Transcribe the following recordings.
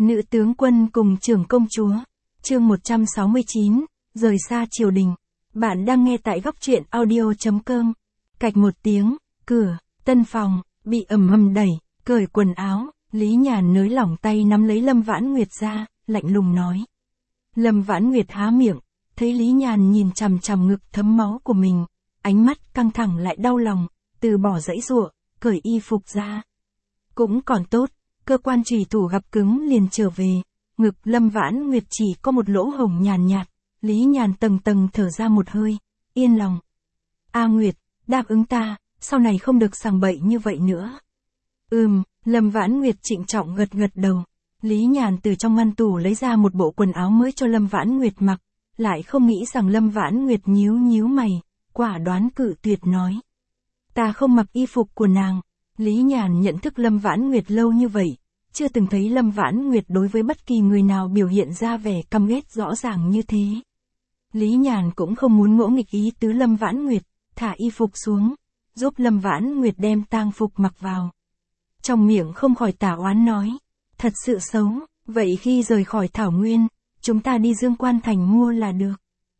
Nữ tướng quân cùng trưởng công chúa. Chương 169, rời xa triều đình. Bạn đang nghe tại góc truyện audio.com. Cạch một tiếng, cửa, tân phòng, bị ầm ầm đẩy, cởi quần áo, Lý Nhàn nới lỏng tay nắm lấy Lâm Vãn Nguyệt ra, lạnh lùng nói. Lâm Vãn Nguyệt há miệng, thấy Lý Nhàn nhìn chằm chằm ngực thấm máu của mình, ánh mắt căng thẳng lại đau lòng, từ bỏ giãy giụa, cởi y phục ra. Cũng còn tốt, cơ quan chủy thủ gặp cứng liền trở về, ngực Lâm Vãn Nguyệt chỉ có một lỗ hổng nhàn nhạt, Lý Nhàn tầng tầng thở ra một hơi, yên lòng. A Nguyệt, đáp ứng ta, sau này không được sằng bậy như vậy nữa. Lâm Vãn Nguyệt trịnh trọng gật gật đầu. Lý Nhàn từ trong ngăn tủ lấy ra một bộ quần áo mới cho Lâm Vãn Nguyệt mặc, lại không nghĩ rằng Lâm Vãn Nguyệt nhíu nhíu mày, quả đoán cự tuyệt nói. Ta không mặc y phục của nàng. Lý Nhàn nhận thức Lâm Vãn Nguyệt lâu như vậy, chưa từng thấy Lâm Vãn Nguyệt đối với bất kỳ người nào biểu hiện ra vẻ căm ghét rõ ràng như thế. Lý Nhàn cũng không muốn ngỗ nghịch ý tứ Lâm Vãn Nguyệt, thả y phục xuống, giúp Lâm Vãn Nguyệt đem tang phục mặc vào. Trong miệng không khỏi tả oán nói, thật sự xấu, vậy khi rời khỏi Thảo Nguyên, chúng ta đi Dương Quan Thành mua là được.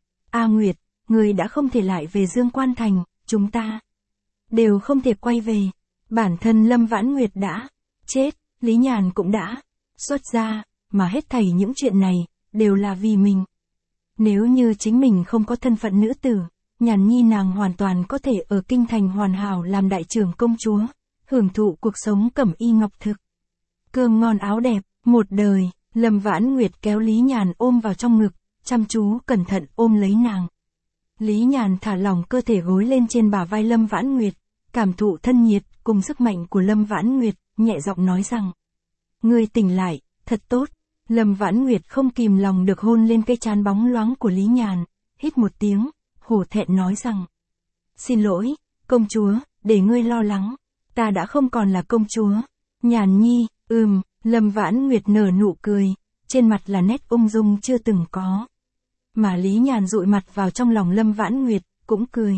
A Nguyệt, người đã không thể lại về Dương Quan Thành, chúng ta đều không thể quay về. Bản thân Lâm Vãn Nguyệt đã chết, Lý Nhàn cũng đã xuất gia, mà hết thảy những chuyện này đều là vì mình. Nếu như chính mình không có thân phận nữ tử, Nhàn Nhi nàng hoàn toàn có thể ở kinh thành hoàn hảo làm đại trưởng công chúa, hưởng thụ cuộc sống cẩm y ngọc thực, cơm ngon áo đẹp, một đời. Lâm Vãn Nguyệt kéo Lý Nhàn ôm vào trong ngực, chăm chú cẩn thận ôm lấy nàng. Lý Nhàn thả lỏng cơ thể gối lên trên bả vai Lâm Vãn Nguyệt, cảm thụ thân nhiệt cùng sức mạnh của Lâm Vãn Nguyệt, nhẹ giọng nói rằng: Ngươi tỉnh lại, thật tốt. Lâm Vãn Nguyệt không kìm lòng được hôn lên cái trán bóng loáng của Lý Nhàn, hít một tiếng, hổ thẹn nói rằng: Xin lỗi, công chúa, để ngươi lo lắng, ta đã không còn là công chúa. Nhàn Nhi, Lâm Vãn Nguyệt nở nụ cười, trên mặt là nét ung dung chưa từng có. Mà Lý Nhàn dụi mặt vào trong lòng Lâm Vãn Nguyệt, cũng cười.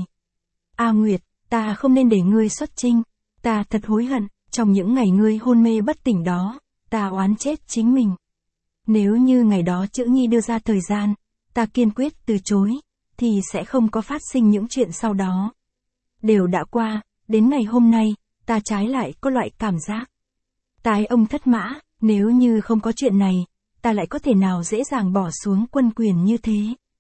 A Nguyệt, ta không nên để ngươi xuất chinh, ta thật hối hận, trong những ngày ngươi hôn mê bất tỉnh đó, ta oán chết chính mình. Nếu như ngày đó Chữ Nhi đưa ra thời gian, ta kiên quyết từ chối, thì sẽ không có phát sinh những chuyện sau đó. Đều đã qua, đến ngày hôm nay, ta trái lại có loại cảm giác tái ông thất mã, nếu như không có chuyện này, ta lại có thể nào dễ dàng bỏ xuống quân quyền như thế.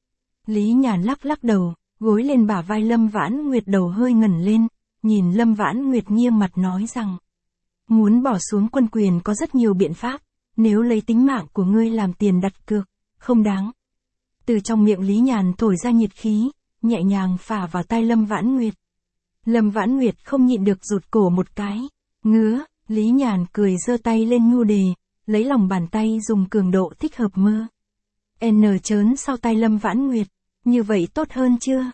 Lý Nhàn lắc lắc đầu, gối lên bả vai Lâm Vãn Nguyệt, đầu hơi ngẩng lên, nhìn Lâm Vãn Nguyệt nghiêm mặt nói rằng: Muốn bỏ xuống quân quyền có rất nhiều biện pháp, nếu lấy tính mạng của ngươi làm tiền đặt cược, không đáng. Từ trong miệng Lý Nhàn thổi ra nhiệt khí, nhẹ nhàng phả vào tai Lâm Vãn Nguyệt. Lâm Vãn Nguyệt không nhịn được rụt cổ một cái, ngứa. Lý Nhàn cười giơ tay lên nhu đề, lấy lòng bàn tay dùng cường độ thích hợp mơ. Trớn sau tay Lâm Vãn Nguyệt, như vậy tốt hơn chưa?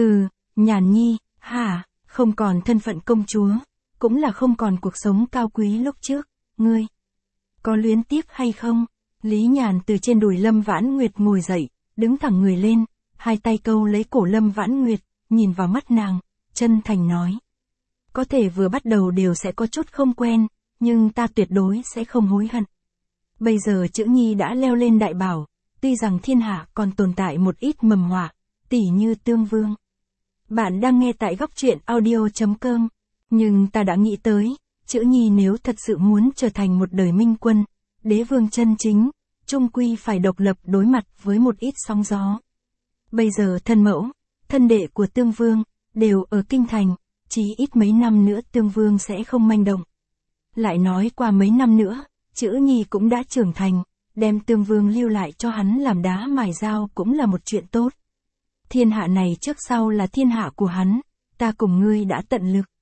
Nhàn Nhi, hả, không còn thân phận công chúa, cũng là không còn cuộc sống cao quý lúc trước, ngươi có luyến tiếc hay không? Lý Nhàn từ trên đùi Lâm Vãn Nguyệt ngồi dậy, đứng thẳng người lên, hai tay câu lấy cổ Lâm Vãn Nguyệt, nhìn vào mắt nàng, chân thành nói. Có thể vừa bắt đầu đều sẽ có chút không quen, nhưng ta tuyệt đối sẽ không hối hận. Bây giờ Chữ Nhi đã leo lên đại bảo, tuy rằng thiên hạ còn tồn tại một ít mầm họa, tỉ như Tương Vương. Bạn đang nghe tại góc truyện audio.com, nhưng ta đã nghĩ tới, Chữ Nhi nếu thật sự muốn trở thành một đời minh quân, đế vương chân chính, chung quy phải độc lập đối mặt với một ít sóng gió. Bây giờ thân mẫu, thân đệ của Tương Vương, đều ở kinh thành. Chỉ ít mấy năm nữa Tương Vương sẽ không manh động. Lại nói qua mấy năm nữa, Chữ Nhi cũng đã trưởng thành, đem Tương Vương lưu lại cho hắn làm đá mài dao cũng là một chuyện tốt. Thiên hạ này trước sau là thiên hạ của hắn, ta cùng ngươi đã tận lực.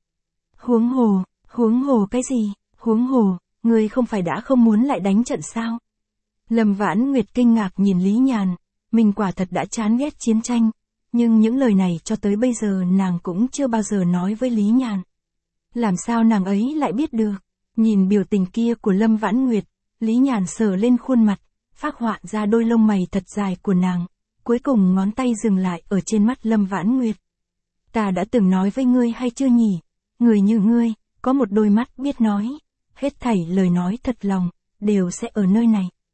Huống hồ cái gì? Huống hồ, ngươi không phải đã không muốn lại đánh trận sao? Lâm Vãn Nguyệt kinh ngạc nhìn Lý Nhàn, mình quả thật đã chán ghét chiến tranh. Nhưng những lời này cho tới bây giờ nàng cũng chưa bao giờ nói với Lý Nhàn. Làm sao nàng ấy lại biết được? Nhìn biểu tình kia của Lâm Vãn Nguyệt, Lý Nhàn sờ lên khuôn mặt, phác họa ra đôi lông mày thật dài của nàng, cuối cùng ngón tay dừng lại ở trên mắt Lâm Vãn Nguyệt. Ta đã từng nói với ngươi hay chưa nhỉ? Người như ngươi, có một đôi mắt biết nói, hết thảy lời nói thật lòng, đều sẽ ở nơi này.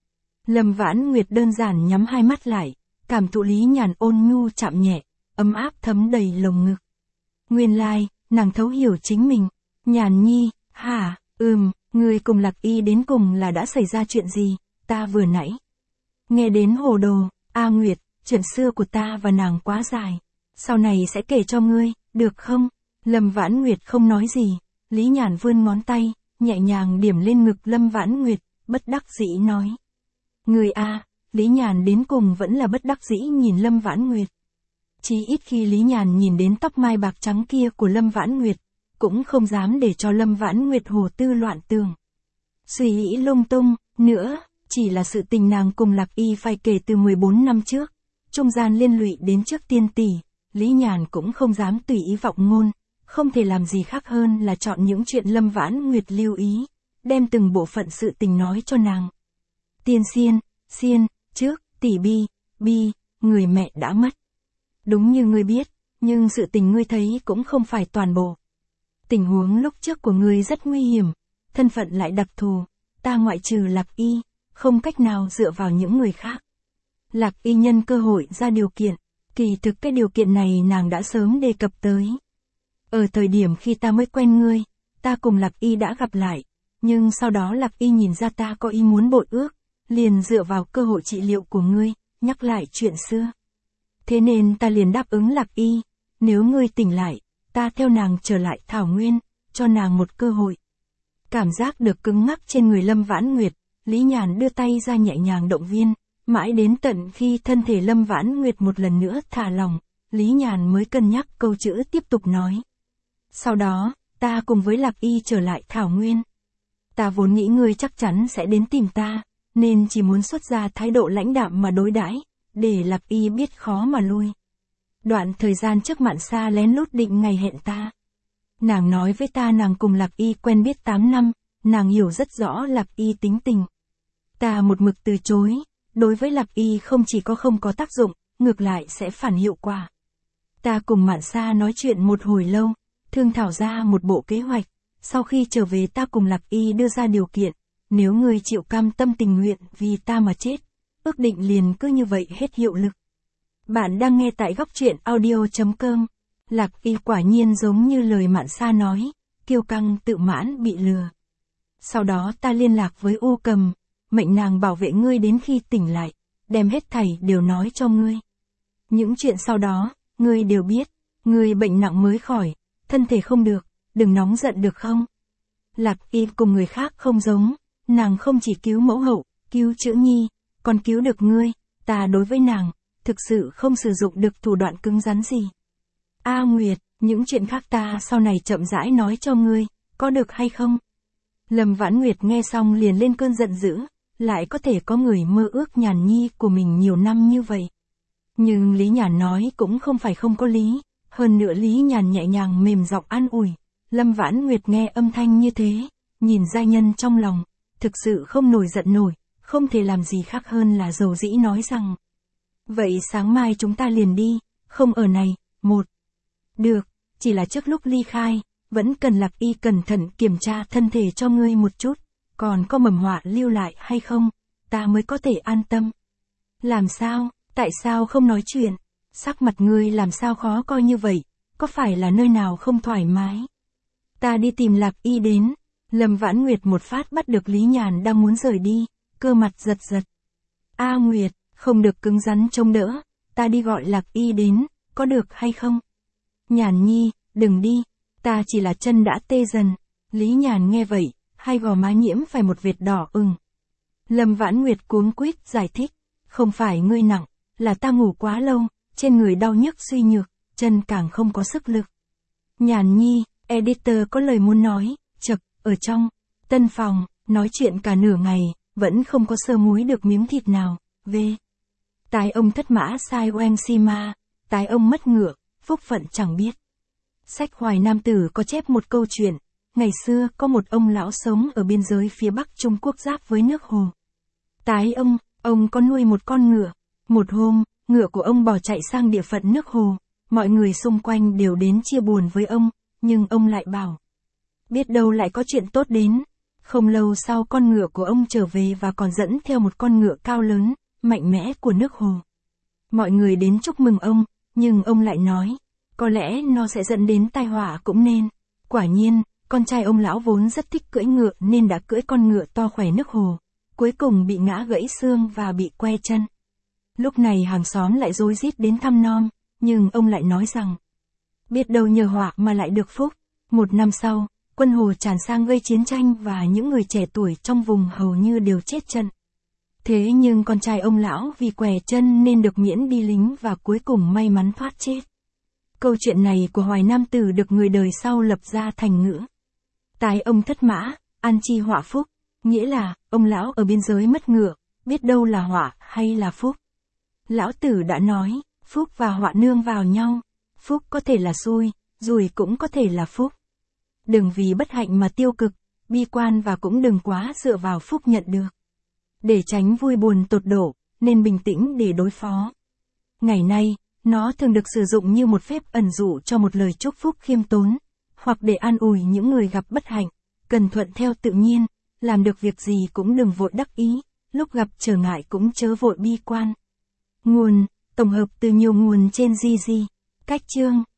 Lâm Vãn Nguyệt đơn giản nhắm hai mắt lại, cảm thụ Lý Nhàn ôn nhu chạm nhẹ, ấm áp thấm đầy lồng ngực. Nguyên lai, nàng thấu hiểu chính mình. Nhàn nhi, hả, ngươi cùng Lạc Y đến cùng là đã xảy ra chuyện gì, ta vừa nãy. Nghe đến hồ đồ, A Nguyệt, chuyện xưa của ta và nàng quá dài. Sau này sẽ kể cho ngươi, được không? Lâm Vãn Nguyệt không nói gì, Lý Nhàn vươn ngón tay, nhẹ nhàng điểm lên ngực Lâm Vãn Nguyệt, bất đắc dĩ nói. Người a, Lý Nhàn đến cùng vẫn là bất đắc dĩ nhìn Lâm Vãn Nguyệt. Chỉ ít khi Lý Nhàn nhìn đến tóc mai bạc trắng kia của Lâm Vãn Nguyệt, cũng không dám để cho Lâm Vãn Nguyệt hồ tư loạn tưởng. Suy nghĩ lung tung, nữa, chỉ là sự tình nàng cùng Lạc Y phải kể từ 14 năm trước, trung gian liên lụy đến trước tiên tỷ, Lý Nhàn cũng không dám tùy ý vọng ngôn, không thể làm gì khác hơn là chọn những chuyện Lâm Vãn Nguyệt lưu ý, đem từng bộ phận sự tình nói cho nàng. Tiên Xiên, trước, tỷ Bi, người mẹ đã mất. Đúng như ngươi biết, nhưng sự tình ngươi thấy cũng không phải toàn bộ. Tình huống lúc trước của ngươi rất nguy hiểm, thân phận lại đặc thù, ta ngoại trừ Lạc Y, không cách nào dựa vào những người khác. Lạc Y nhân cơ hội ra điều kiện, kỳ thực cái điều kiện này nàng đã sớm đề cập tới. Ở thời điểm khi ta mới quen ngươi, ta cùng Lạc Y đã gặp lại, nhưng sau đó Lạc Y nhìn ra ta có ý muốn bội ước, liền dựa vào cơ hội trị liệu của ngươi, nhắc lại chuyện xưa. Thế nên ta liền đáp ứng Lạc Y, nếu ngươi tỉnh lại, ta theo nàng trở lại Thảo Nguyên, cho nàng một cơ hội. Cảm giác được cứng ngắc trên người Lâm Vãn Nguyệt, Lý Nhàn đưa tay ra nhẹ nhàng động viên, mãi đến tận khi thân thể Lâm Vãn Nguyệt một lần nữa thả lỏng, Lý Nhàn mới cân nhắc câu chữ tiếp tục nói. Sau đó, ta cùng với Lạc Y trở lại Thảo Nguyên. Ta vốn nghĩ ngươi chắc chắn sẽ đến tìm ta, nên chỉ muốn xuất ra thái độ lãnh đạm mà đối đãi, để Lạc Y biết khó mà lui. Đoạn thời gian trước Mạn Sa lén lút định ngày hẹn ta. Nàng nói với ta nàng cùng Lạc Y quen biết 8 năm, nàng hiểu rất rõ Lạc Y tính tình. Ta một mực từ chối, đối với Lạc Y không chỉ không có tác dụng, ngược lại sẽ phản hiệu quả. Ta cùng Mạn Sa nói chuyện một hồi lâu, thương thảo ra một bộ kế hoạch, sau khi trở về ta cùng Lạc Y đưa ra điều kiện, nếu ngươi chịu cam tâm tình nguyện vì ta mà chết, ước định liền cứ như vậy hết hiệu lực. Bạn đang nghe tại góc truyện audio.com. Lạc Y quả nhiên giống như lời Mạn Sa nói, kiêu căng tự mãn bị lừa. Sau đó ta liên lạc với U Cầm, mệnh nàng bảo vệ ngươi đến khi tỉnh lại, đem hết thảy đều nói cho ngươi. Những chuyện sau đó, ngươi đều biết, ngươi bệnh nặng mới khỏi, thân thể không được, đừng nóng giận được không? Lạc Y cùng người khác không giống, nàng không chỉ cứu mẫu hậu, cứu Chữ Nhi, còn cứu được ngươi, ta đối với nàng, thực sự không sử dụng được thủ đoạn cứng rắn gì. A Nguyệt, những chuyện khác ta sau này chậm rãi nói cho ngươi, có được hay không? Lâm Vãn Nguyệt nghe xong liền lên cơn giận dữ, lại có thể có người mơ ước Nhàn nhi của mình nhiều năm như vậy. Nhưng Lý Nhàn nói cũng không phải không có lý, hơn nữa Lý Nhàn nhẹ nhàng mềm giọng an ủi. Lâm Vãn Nguyệt nghe âm thanh như thế, nhìn giai nhân trong lòng, thực sự không nổi giận nổi, không thể làm gì khác hơn là dầu dĩ nói rằng. Vậy sáng mai chúng ta liền đi, không ở này, một. Được, chỉ là trước lúc ly khai, vẫn cần Lạc Y cẩn thận kiểm tra thân thể cho ngươi một chút, còn có mầm họa lưu lại hay không, ta mới có thể an tâm. Làm sao, tại sao không nói chuyện, sắc mặt ngươi làm sao khó coi như vậy, có phải là nơi nào không thoải mái? Ta đi tìm Lạc Y đến. Lâm Vãn Nguyệt một phát bắt được Lý Nhàn đang muốn rời đi, cơ mặt giật giật. A Nguyệt, không được cứng rắn trông đỡ, ta đi gọi Lạc Y đến, có được hay không? Nhàn nhi, đừng đi, ta chỉ là chân đã tê dần. Lý Nhàn nghe vậy, hai gò má nhiễm phải một vệt đỏ ửng. Lâm Vãn Nguyệt cuống quýt giải thích, không phải ngươi nặng, là ta ngủ quá lâu, trên người đau nhức suy nhược, chân càng không có sức lực. Nhàn nhi, editor có lời muốn nói, chập, ở trong tân phòng, nói chuyện cả nửa ngày, vẫn không có sơ múi được miếng thịt nào. V. Tái ông thất mã sai oanh si ma, tái ông mất ngựa, phúc phận chẳng biết. Sách Hoài Nam Tử có chép một câu chuyện, ngày xưa có một ông lão sống ở biên giới phía Bắc Trung Quốc giáp với nước Hồ. Tái ông có nuôi một con ngựa. Một hôm, ngựa của ông bỏ chạy sang địa phận nước Hồ, mọi người xung quanh đều đến chia buồn với ông, nhưng ông lại bảo. Biết đâu lại có chuyện tốt đến. Không lâu sau con ngựa của ông trở về và còn dẫn theo một con ngựa cao lớn, mạnh mẽ của nước Hồ. Mọi người đến chúc mừng ông, nhưng ông lại nói, có lẽ nó sẽ dẫn đến tai họa cũng nên. Quả nhiên, con trai ông lão vốn rất thích cưỡi ngựa nên đã cưỡi con ngựa to khỏe nước Hồ, cuối cùng bị ngã gãy xương và bị que chân. Lúc này hàng xóm lại rối rít đến thăm nom, nhưng ông lại nói rằng, biết đâu nhờ họa mà lại được phúc. Một năm sau, quân Hồ tràn sang gây chiến tranh và những người trẻ tuổi trong vùng hầu như đều chết trận. Thế nhưng con trai ông lão vì què chân nên được miễn đi lính và cuối cùng may mắn thoát chết. Câu chuyện này của Hoài Nam Tử được người đời sau lập ra thành ngữ. Tái ông thất mã, an chi họa phúc, nghĩa là, ông lão ở biên giới mất ngựa, biết đâu là họa hay là phúc. Lão Tử đã nói, phúc và họa nương vào nhau, phúc có thể là xui, rủi cũng có thể là phúc. Đừng vì bất hạnh mà tiêu cực, bi quan và cũng đừng quá dựa vào phúc nhận được. Để tránh vui buồn tột độ, nên bình tĩnh để đối phó. Ngày nay, nó thường được sử dụng như một phép ẩn dụ cho một lời chúc phúc khiêm tốn, hoặc để an ủi những người gặp bất hạnh, cần thuận theo tự nhiên, làm được việc gì cũng đừng vội đắc ý, lúc gặp trở ngại cũng chớ vội bi quan. Nguồn, tổng hợp từ nhiều nguồn trên Gigi. Cách chương